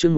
chương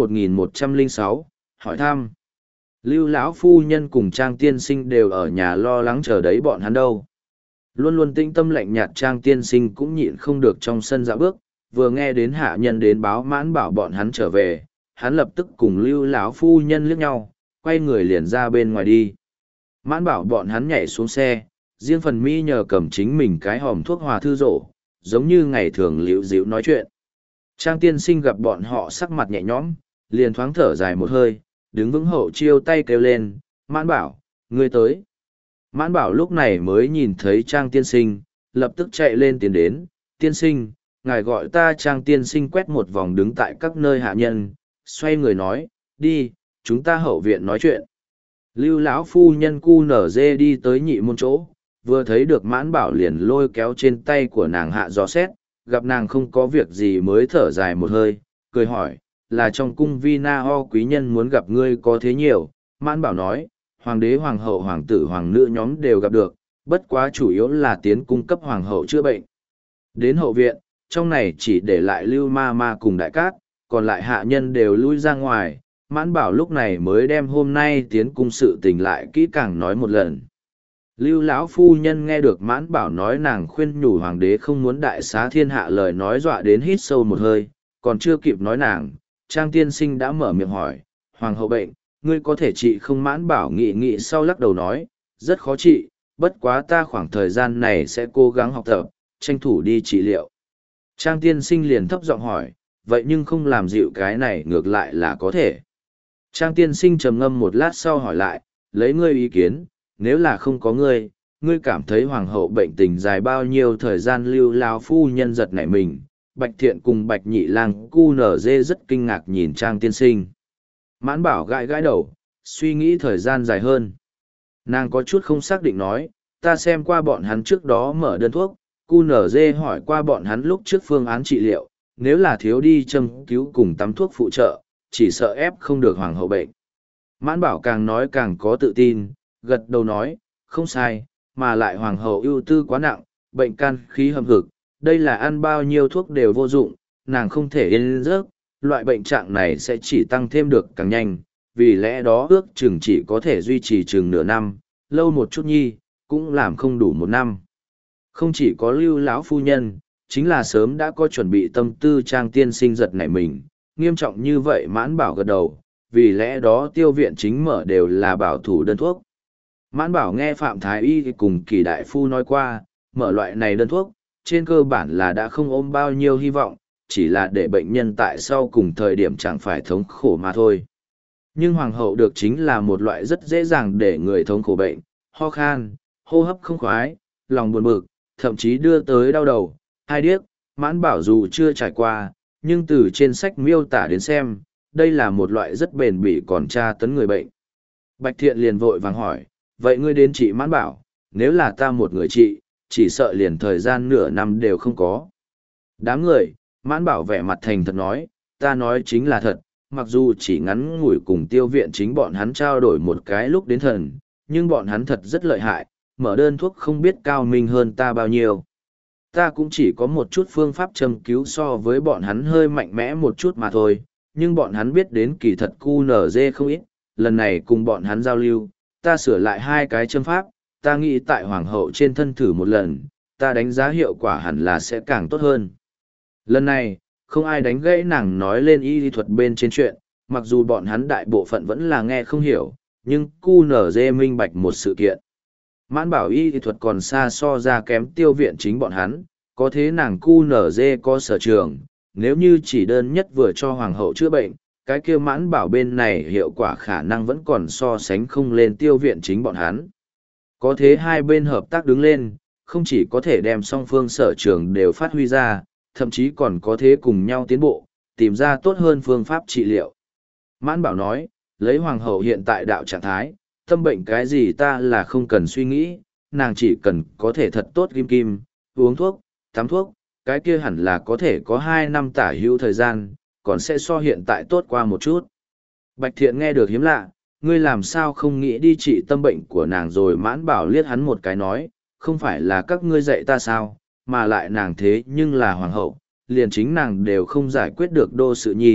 1106, hỏi thăm. Lưu lão phu nhân cùng Trang tiên sinh đều ở nhà lo lắng chờ đấy bọn hắn đâu. Luôn luôn tĩnh tâm lạnh nhạt Trang tiên sinh cũng nhịn không được trong sân dạo bước, vừa nghe đến hạ nhân đến báo Mãn Bảo bọn hắn trở về, hắn lập tức cùng Lưu lão phu nhân liếc nhau, quay người liền ra bên ngoài đi. Mãn Bảo bọn hắn nhảy xuống xe, riêng phần mi nhờ cầm chính mình cái hòm thuốc hòa thư rổ, giống như ngày thường liễu dịu nói chuyện. Trang tiên sinh gặp bọn họ sắc mặt nhẹ nhõm, liền thoáng thở dài một hơi, đứng vững hậu chiêu tay kêu lên, Mãn Bảo, ngươi tới. Mãn Bảo lúc này mới nhìn thấy Trang tiên sinh, lập tức chạy lên tiến đến, tiên sinh, ngài gọi ta. Trang tiên sinh quét một vòng đứng tại các nơi hạ nhân, xoay người nói, đi, chúng ta hậu viện nói chuyện. Lưu lão phu nhân cu nở dê đi tới nhị môn chỗ, vừa thấy được Mãn Bảo liền lôi kéo trên tay của nàng hạ dò xét, gặp nàng không có việc gì mới thở dài một hơi, cười hỏi, là trong cung Vina Ho quý nhân muốn gặp ngươi có thế nhiều. Mãn Bảo nói, hoàng đế hoàng hậu hoàng tử hoàng nữ nhóm đều gặp được, bất quá chủ yếu là tiến cung cấp hoàng hậu chữa bệnh. Đến hậu viện, trong này chỉ để lại Lưu ma ma cùng đại cát, còn lại hạ nhân đều lui ra ngoài. Mãn Bảo lúc này mới đem hôm nay tiến cung sự tình lại kỹ càng nói một lần. Lưu lão phu nhân nghe được Mãn Bảo nói nàng khuyên nhủ hoàng đế không muốn đại xá thiên hạ lời nói dọa đến hít sâu một hơi, còn chưa kịp nói nàng, Trang tiên sinh đã mở miệng hỏi, hoàng hậu bệnh, ngươi có thể trị không? Mãn Bảo nghĩ sau lắc đầu nói, rất khó trị, bất quá ta khoảng thời gian này sẽ cố gắng học tập, tranh thủ đi trị liệu. Trang tiên sinh liền thấp giọng hỏi, vậy nhưng không làm dịu cái này ngược lại là có thể. Trang tiên sinh trầm ngâm một lát sau hỏi lại, lấy ngươi ý kiến, nếu là không có ngươi, ngươi cảm thấy hoàng hậu bệnh tình dài bao nhiêu thời gian? Lưu lão phu nhân giật nảy mình, Bạch Thiện cùng Bạch Nhị Lang cu nở dê rất kinh ngạc nhìn Trang tiên sinh. Mãn Bảo gãi gãi đầu, suy nghĩ thời gian dài hơn. Nàng có chút không xác định nói, ta xem qua bọn hắn trước đó mở đơn thuốc, cu nở dê hỏi qua bọn hắn lúc trước phương án trị liệu, nếu là thiếu đi châm cứu cùng tắm thuốc phụ trợ, chỉ sợ ép không được hoàng hậu bệnh. Mãn Bảo càng nói càng có tự tin, gật đầu nói, không sai, mà lại hoàng hậu ưu tư quá nặng, bệnh can khí hầm hực, đây là ăn bao nhiêu thuốc đều vô dụng, nàng không thể yên giấc, loại bệnh trạng này sẽ chỉ tăng thêm được càng nhanh, vì lẽ đó ước chừng chỉ có thể duy trì chừng nửa năm, lâu một chút nhi, cũng làm không đủ một năm. Không chỉ có Lưu lão phu nhân, chính là sớm đã có chuẩn bị tâm tư. Trang tiên sinh giật nảy mình, nghiêm trọng như vậy? Mãn Bảo gật đầu, vì lẽ đó tiêu viện chính mở đều là bảo thủ đơn thuốc. Mãn Bảo nghe Phạm Thái Y cùng Kỳ đại phu nói qua, mở loại này đơn thuốc, trên cơ bản là đã không ôm bao nhiêu hy vọng, chỉ là để bệnh nhân tại sau cùng thời điểm chẳng phải thống khổ mà thôi. Nhưng hoàng hậu được chính là một loại rất dễ dàng để người thống khổ bệnh, ho khan, hô hấp không khoái, lòng buồn bực, thậm chí đưa tới đau đầu, hai điếc. Mãn Bảo dù chưa trải qua, nhưng từ trên sách miêu tả đến xem, đây là một loại rất bền bỉ còn tra tấn người bệnh. Bạch Thiện liền vội vàng hỏi, vậy ngươi đến trị Mãn Bảo, nếu là ta một người trị, chỉ sợ liền thời gian nửa năm đều không có. Đám người, Mãn Bảo vẻ mặt thành thật nói, ta nói chính là thật, mặc dù chỉ ngắn ngủi cùng tiêu viện chính bọn hắn trao đổi một cái lúc đến thần, nhưng bọn hắn thật rất lợi hại, mở đơn thuốc không biết cao minh hơn ta bao nhiêu. Ta cũng chỉ có một chút phương pháp châm cứu so với bọn hắn hơi mạnh mẽ một chút mà thôi, nhưng bọn hắn biết đến kỳ thật QNZ không ít, lần này cùng bọn hắn giao lưu, ta sửa lại 2 cái châm pháp, ta nghĩ tại hoàng hậu trên thân thử một lần, ta đánh giá hiệu quả hẳn là sẽ càng tốt hơn. Lần này, không ai đánh gãy nàng nói lên y lý thuật bên trên chuyện, mặc dù bọn hắn đại bộ phận vẫn là nghe không hiểu, nhưng QNZ minh bạch một sự kiện. Mãn Bảo y lý thuật còn xa so ra kém tiêu viện chính bọn hắn, có thế nàng QNZ có sở trường, nếu như chỉ đơn nhất vừa cho hoàng hậu chữa bệnh, cái kia Mãn Bảo bên này hiệu quả khả năng vẫn còn so sánh không lên tiêu viện chính bọn hắn. Có thế hai bên hợp tác đứng lên, không chỉ có thể đem song phương sở trường đều phát huy ra, thậm chí còn có thế cùng nhau tiến bộ, tìm ra tốt hơn phương pháp trị liệu. Mãn Bảo nói, lấy hoàng hậu hiện tại đạo trạng thái, tâm bệnh cái gì ta là không cần suy nghĩ, nàng chỉ cần có thể thật tốt kim, uống thuốc, tắm thuốc, cái kia hẳn là có thể có 2 năm tả hữu thời gian, còn sẽ so hiện tại tốt qua một chút. Bạch Thiện nghe được hiếm lạ, ngươi làm sao không nghĩ đi trị tâm bệnh của nàng rồi? Mãn Bảo liếc hắn một cái nói, không phải là các ngươi dạy ta sao, mà lại nàng thế nhưng là hoàng hậu, liền chính nàng đều không giải quyết được đô sự nhi,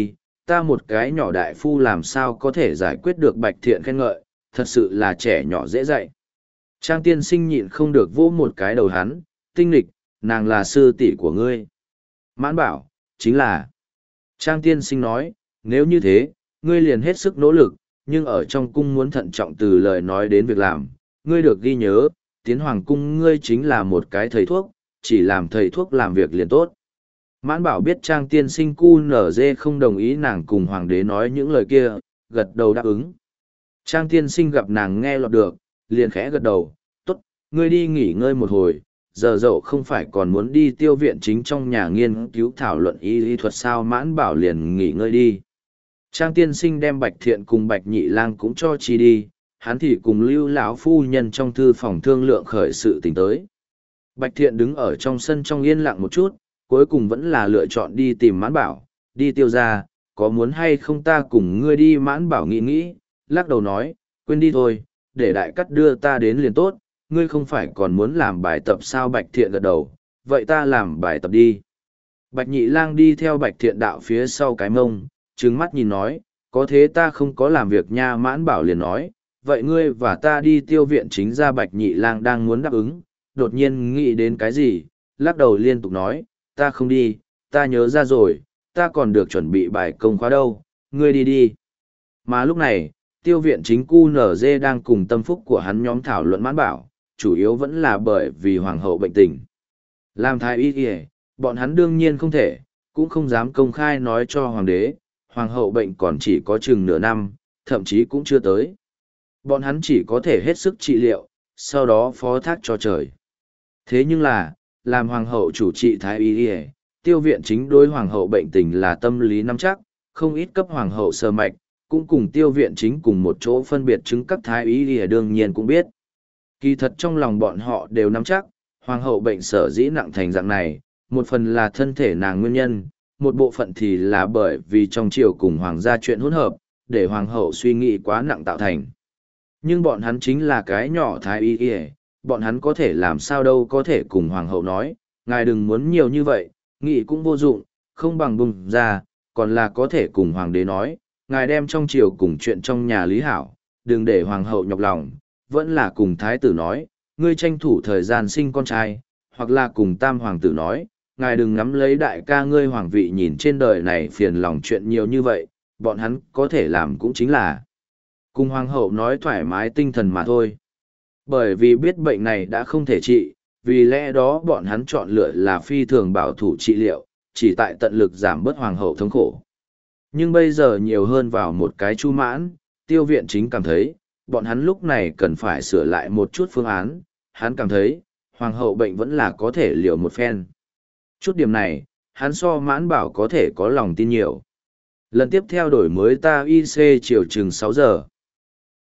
ta một cái nhỏ đại phu làm sao có thể giải quyết được Bạch Thiện khen ngợi, thật sự là trẻ nhỏ dễ dạy. Trang tiên sinh nhịn không được vỗ một cái đầu hắn, tinh lịch, nàng là sư tỷ của ngươi. Mãn bảo, chính là. Trang tiên sinh nói, nếu như thế, ngươi liền hết sức nỗ lực, nhưng ở trong cung muốn thận trọng từ lời nói đến việc làm. Ngươi được ghi nhớ, tiến hoàng cung ngươi chính là một cái thầy thuốc, chỉ làm thầy thuốc làm việc liền tốt. Mãn bảo biết Trang tiên sinh QNZ không đồng ý nàng cùng hoàng đế nói những lời kia, gật đầu đáp ứng. Trang tiên sinh gặp nàng nghe lọt được, liền khẽ gật đầu, tốt, ngươi đi nghỉ ngơi một hồi, giờ dậu không phải còn muốn đi tiêu viện chính trong nhà nghiên cứu thảo luận y thuật sao. Mãn bảo liền nghỉ ngơi đi. Trang tiên sinh đem Bạch Thiện cùng Bạch Nhị Lang cũng cho chi đi, hắn thì cùng Lưu lão phu nhân trong thư phòng thương lượng khởi sự tình tới. Bạch Thiện đứng ở trong sân trong yên lặng một chút, cuối cùng vẫn là lựa chọn đi tìm Mãn bảo, đi tiêu ra, có muốn hay không ta cùng ngươi đi. Mãn bảo nghĩ nghĩ, lắc đầu nói, quên đi thôi, để đại cắt đưa ta đến liền tốt, ngươi không phải còn muốn làm bài tập sao. Bạch Thiện gật đầu, vậy ta làm bài tập đi. Bạch Nhị Lang đi theo Bạch Thiện đạo phía sau cái mông, trừng mắt nhìn nói, có thế ta không có làm việc nha. Mãn bảo liền nói, vậy ngươi và ta đi tiêu viện chính ra. Bạch Nhị Lang đang muốn đáp ứng, đột nhiên nghĩ đến cái gì, lắc đầu liên tục nói, ta không đi, ta nhớ ra rồi, ta còn được chuẩn bị bài công khóa đâu, ngươi đi đi. Mà lúc này, tiêu viện chính QNZ đang cùng tâm phúc của hắn nhóm thảo luận Mãn bảo, chủ yếu vẫn là bởi vì hoàng hậu bệnh tình. Làm thái y kìa, bọn hắn đương nhiên không thể, cũng không dám công khai nói cho hoàng đế, hoàng hậu bệnh còn chỉ có chừng nửa năm, thậm chí cũng chưa tới. Bọn hắn chỉ có thể hết sức trị liệu, sau đó phó thác cho trời. Thế nhưng là, làm hoàng hậu chủ trị thái y kìa, tiêu viện chính đối hoàng hậu bệnh tình là tâm lý nắm chắc, không ít cấp hoàng hậu sơ mạch, cũng cùng tiêu viện chính cùng một chỗ phân biệt chứng các thái y kìa đương nhiên cũng biết. Kỳ thật trong lòng bọn họ đều nắm chắc, hoàng hậu bệnh sở dĩ nặng thành dạng này, một phần là thân thể nàng nguyên nhân, một bộ phận thì là bởi vì trong triều cùng hoàng gia chuyện hỗn hợp, để hoàng hậu suy nghĩ quá nặng tạo thành. Nhưng bọn hắn chính là cái nhỏ thái y y, bọn hắn có thể làm sao đâu có thể cùng hoàng hậu nói, ngài đừng muốn nhiều như vậy, nghĩ cũng vô dụng, không bằng bùng ra, còn là có thể cùng hoàng đế nói, ngài đem trong triều cùng chuyện trong nhà lý hảo, đừng để hoàng hậu nhọc lòng, vẫn là cùng thái tử nói, ngươi tranh thủ thời gian sinh con trai, hoặc là cùng tam hoàng tử nói, ngài đừng ngắm lấy đại ca ngươi hoàng vị nhìn trên đời này phiền lòng chuyện nhiều như vậy, bọn hắn có thể làm cũng chính là cùng hoàng hậu nói thoải mái tinh thần mà thôi. Bởi vì biết bệnh này đã không thể trị, vì lẽ đó bọn hắn chọn lựa là phi thường bảo thủ trị liệu, chỉ tại tận lực giảm bớt hoàng hậu thống khổ. Nhưng bây giờ nhiều hơn vào một cái chu mãn, tiêu viện chính cảm thấy, bọn hắn lúc này cần phải sửa lại một chút phương án, hắn cảm thấy, hoàng hậu bệnh vẫn là có thể liều một phen. Chút điểm này, hắn so Mãn bảo có thể có lòng tin nhiều. Lần tiếp theo đổi mới ta IC chiều chừng 6 giờ.